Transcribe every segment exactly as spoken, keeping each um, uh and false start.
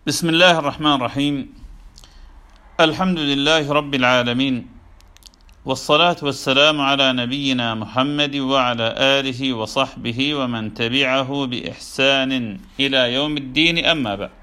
بسم الله الرحمن الرحيم. الحمد لله رب العالمين، والصلاة والسلام على نبينا محمد وعلى آله وصحبه ومن تبعه بإحسان إلى يوم الدين، أما بعد.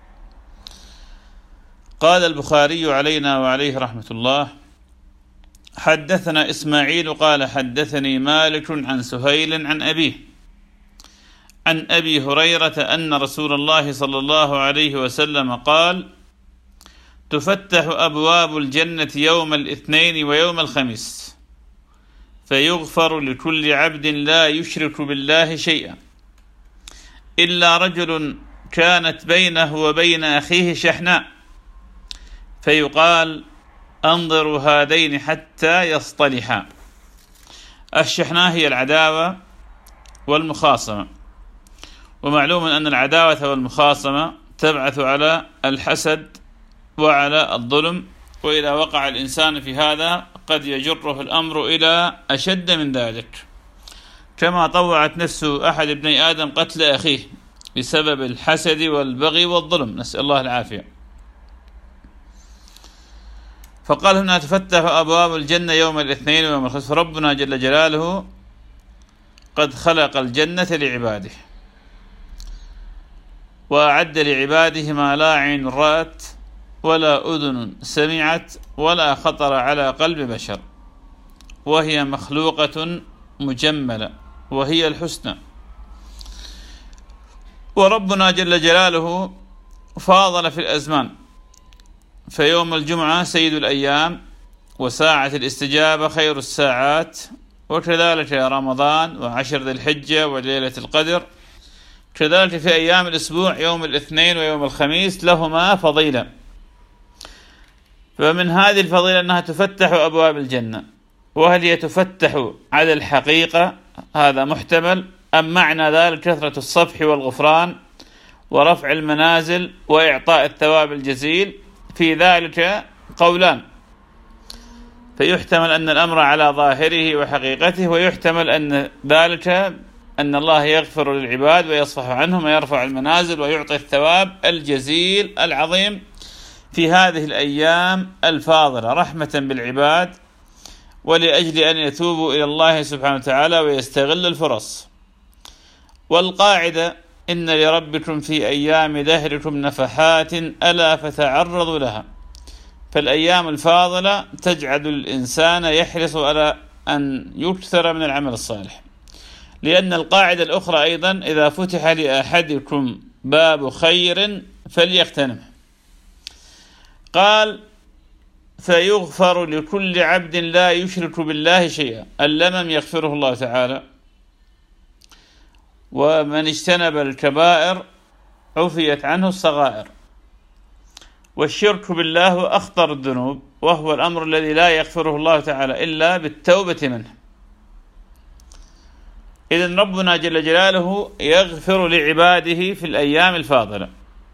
قال البخاري علينا وعليه رحمة الله: حدثنا إسماعيل قال حدثني مالك عن سهيل عن أبيه عن أبي هريرة أن رسول الله صلى الله عليه وسلم قال: تفتح أبواب الجنة يوم الاثنين ويوم الخميس، فيغفر لكل عبد لا يشرك بالله شيئا إلا رجل كانت بينه وبين أخيه شحناء، فيقال: أنظروا هذين حتى يصطلحا. الشحناء هي العداوة والمخاصمة، ومعلوم أن العداوة والمخاصمة تبعث على الحسد وعلى الظلم، وإذا وقع الإنسان في هذا قد يجره الأمر إلى أشد من ذلك، كما طوعت نفس أحد ابني آدم قتل أخيه بسبب الحسد والبغي والظلم، نسأل الله العافية. فقال هنا: تفتح أبواب الجنة يوم الاثنين ويوم الخميس، فربنا جل جلاله قد خلق الجنة لعباده، وأعد لعباده ما لا عين رأت ولا أذن سمعت ولا خطر على قلب بشر، وهي مخلوقة مجملة وهي الحسنى. وربنا جل جلاله فاضل في الأزمان، فيوم الجمعة سيد الأيام، وساعة الاستجابة خير الساعات، وكذلك رمضان وعشر ذي الحجة وليلة القدر، كذلك في أيام الأسبوع يوم الاثنين ويوم الخميس لهما فضيلة. فمن هذه الفضيلة أنها تفتح أبواب الجنة. وهل هي تفتح على الحقيقة؟ هذا محتمل، أم معنى ذلك كثرة الصفح والغفران ورفع المنازل وإعطاء الثواب الجزيل؟ في ذلك قولان، فيحتمل أن الأمر على ظاهره وحقيقته، ويحتمل أن ذلك أن الله يغفر للعباد ويصفح عنهم ويرفع المنازل ويعطي الثواب الجزيل العظيم في هذه الأيام الفاضلة رحمة بالعباد، ولأجل أن يتوبوا إلى الله سبحانه وتعالى ويستغل الفرص. والقاعدة: إن لربكم في أيام دهركم نفحات ألا فتعرضوا لها. فالأيام الفاضلة تجعل الإنسان يحرص على أن يكثر من العمل الصالح، لأن القاعدة الأخرى أيضا: إذا فتح لأحدكم باب خير فليغتنمه. قال: فيغفر لكل عبد لا يشرك بالله شيئا. اللمم يغفره الله تعالى، ومن اجتنب الكبائر عفيت عنه الصغائر. والشرك بالله أخطر الذنوب، وهو الأمر الذي لا يغفره الله تعالى إلا بالتوبة منه. إذن ربنا جل جلاله يغفر لعباده في الأيام الفاضلة.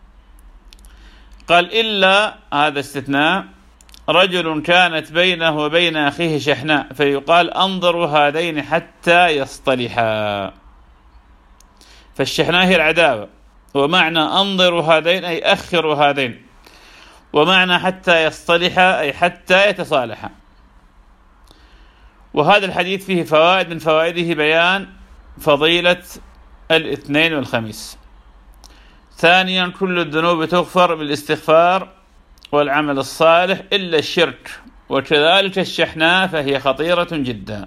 قال: إلا، هذا استثناء، رجل كانت بينه وبين أخيه شحناء، فيقال: أنظروا هذين حتى يصطلحا. فالشحناء هي العداوة، ومعنى أنظروا هذين أي أخروا هذين، ومعنى حتى يصطلحا أي حتى يتصالحا. وهذا الحديث فيه فوائد، من فوائده بيان فضيلة الاثنين والخميس. ثانيا: كل الذنوب تغفر بالاستغفار والعمل الصالح إلا الشرك، وكذلك الشحناء فهي خطيرة جدا.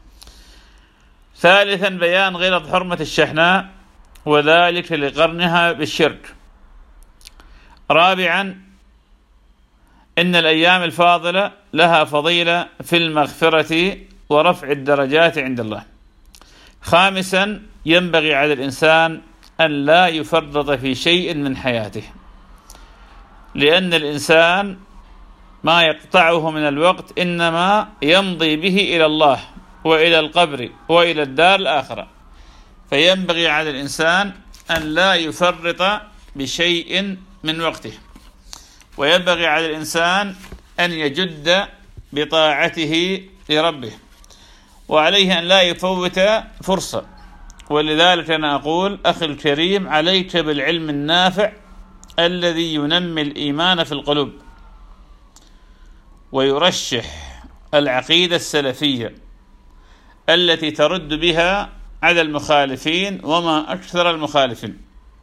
ثالثا: بيان غلظ حرمة الشحناء، وذلك لقرنها بالشرك. رابعا: إن الأيام الفاضلة لها فضيلة في المغفرة ورفع الدرجات عند الله. خامسا: ينبغي على الإنسان أن لا يفرط في شيء من حياته، لأن الإنسان ما يقطعه من الوقت إنما يمضي به إلى الله وإلى القبر وإلى الدار الآخرة. فينبغي على الإنسان أن لا يفرط بشيء من وقته، وينبغي على الإنسان أن يجد بطاعته لربه، وعليه أن لا يفوت فرصة. ولذلك أنا أقول: أخي الكريم، عليك بالعلم النافع الذي ينمي الإيمان في القلوب ويرشح العقيدة السلفية التي ترد بها على المخالفين وما أكثر المخالفين.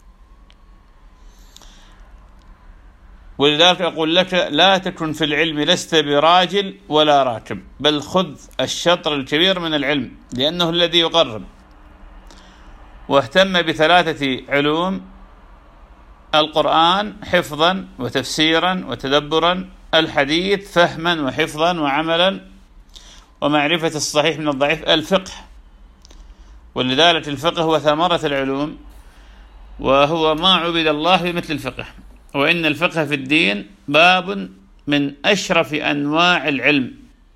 ولذلك أقول لك لا تكن في العلم لست براجل ولا راكب، بل خذ الشطر الكبير من العلم لأنه الذي يقرب. واهتم بثلاثة علوم: القرآن حفظا وتفسيرا وتدبرا، الحديث فهما وحفظا وعملا، ومعرفة الصحيح من الضعيف الفقه. ولذلك الفقه هو ثمرة العلوم، وهو ما عبد الله بمثل الفقه. وإن الفقه في الدين باب من أشرف أنواع العلم.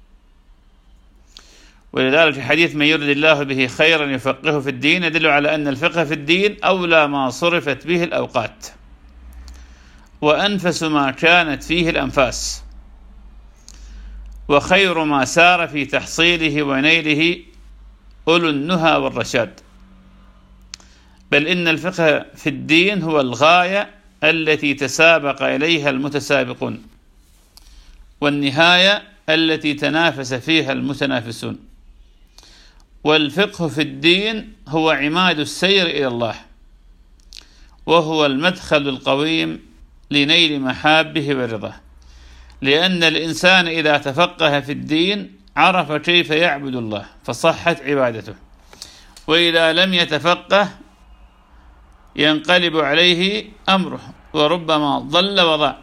ولذلك حديث من يرد الله به خيرا يفقهه في الدين يدل على أن الفقه في الدين أولى ما صرفت به الأوقات، وأنفس ما كانت فيه الأنفاس، وخير ما سار في تحصيله ونيله أولو النهى والرشاد. بل إن الفقه في الدين هو الغاية التي تسابق إليها المتسابقون، والنهاية التي تنافس فيها المتنافسون. والفقه في الدين هو عماد السير إلى الله، وهو المدخل القويم لنيل محابه ورضاه. لأن الإنسان إذا تفقه في الدين عرف كيف يعبد الله فصحت عبادته، وإذا لم يتفقه ينقلب عليه أمره وربما ضل وضاع.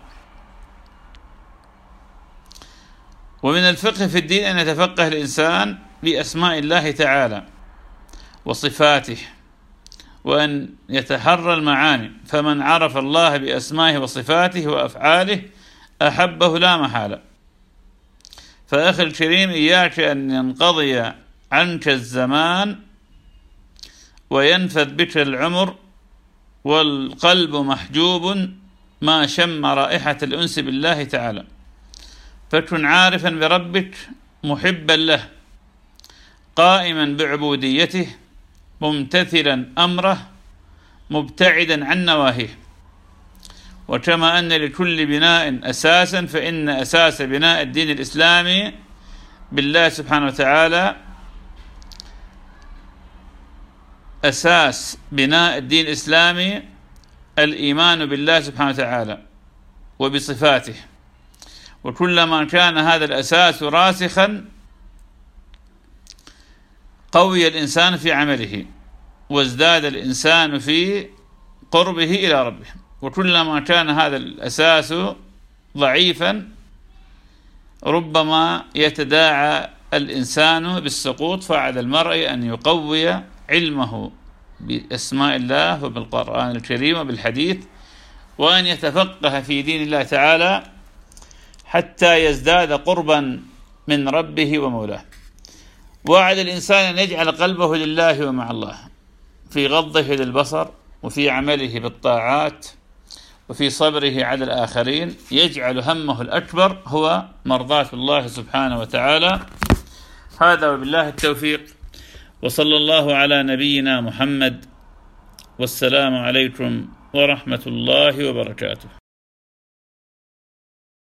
ومن الفقه في الدين أن يتفقه الإنسان بأسماء الله تعالى وصفاته، وأن يتحرى المعاني. فمن عرف الله بأسمائه وصفاته وأفعاله أحبه لا محالة. فأخي الكريم، إياك أن ينقضي عنك الزمان وينفذ بك العمر والقلب محجوب ما شم رائحة الأنس بالله تعالى. فكن عارفا بربك محبا له، قائما بعبوديته، ممتثلا أمره، مبتعدا عن نواهيه. وكما أن لكل بناء أساسا، فإن أساس بناء الدين الإسلامي بالله سبحانه وتعالى أساس بناء الدين الإسلامي الإيمان بالله سبحانه وتعالى وبصفاته. وكلما كان هذا الأساس راسخا قوي الإنسان في عمله، وازداد الإنسان في قربه إلى ربه. وكلما كان هذا الأساس ضعيفا ربما يتداعى الإنسان بالسقوط. فعلى المرء أن يقوي علمه بأسماء الله وبالقرآن الكريم وبالحديث، وأن يتفقه في دين الله تعالى حتى يزداد قربا من ربه ومولاه. وعلى الإنسان أن يجعل قلبه لله ومع الله في غضه للبصر، وفي عمله بالطاعات، وفي صبره على الآخرين. يجعل همه الأكبر هو مرضاة الله سبحانه وتعالى. هذا وبالله التوفيق، وصلى الله على نبينا محمد، والسلام عليكم ورحمة الله وبركاته.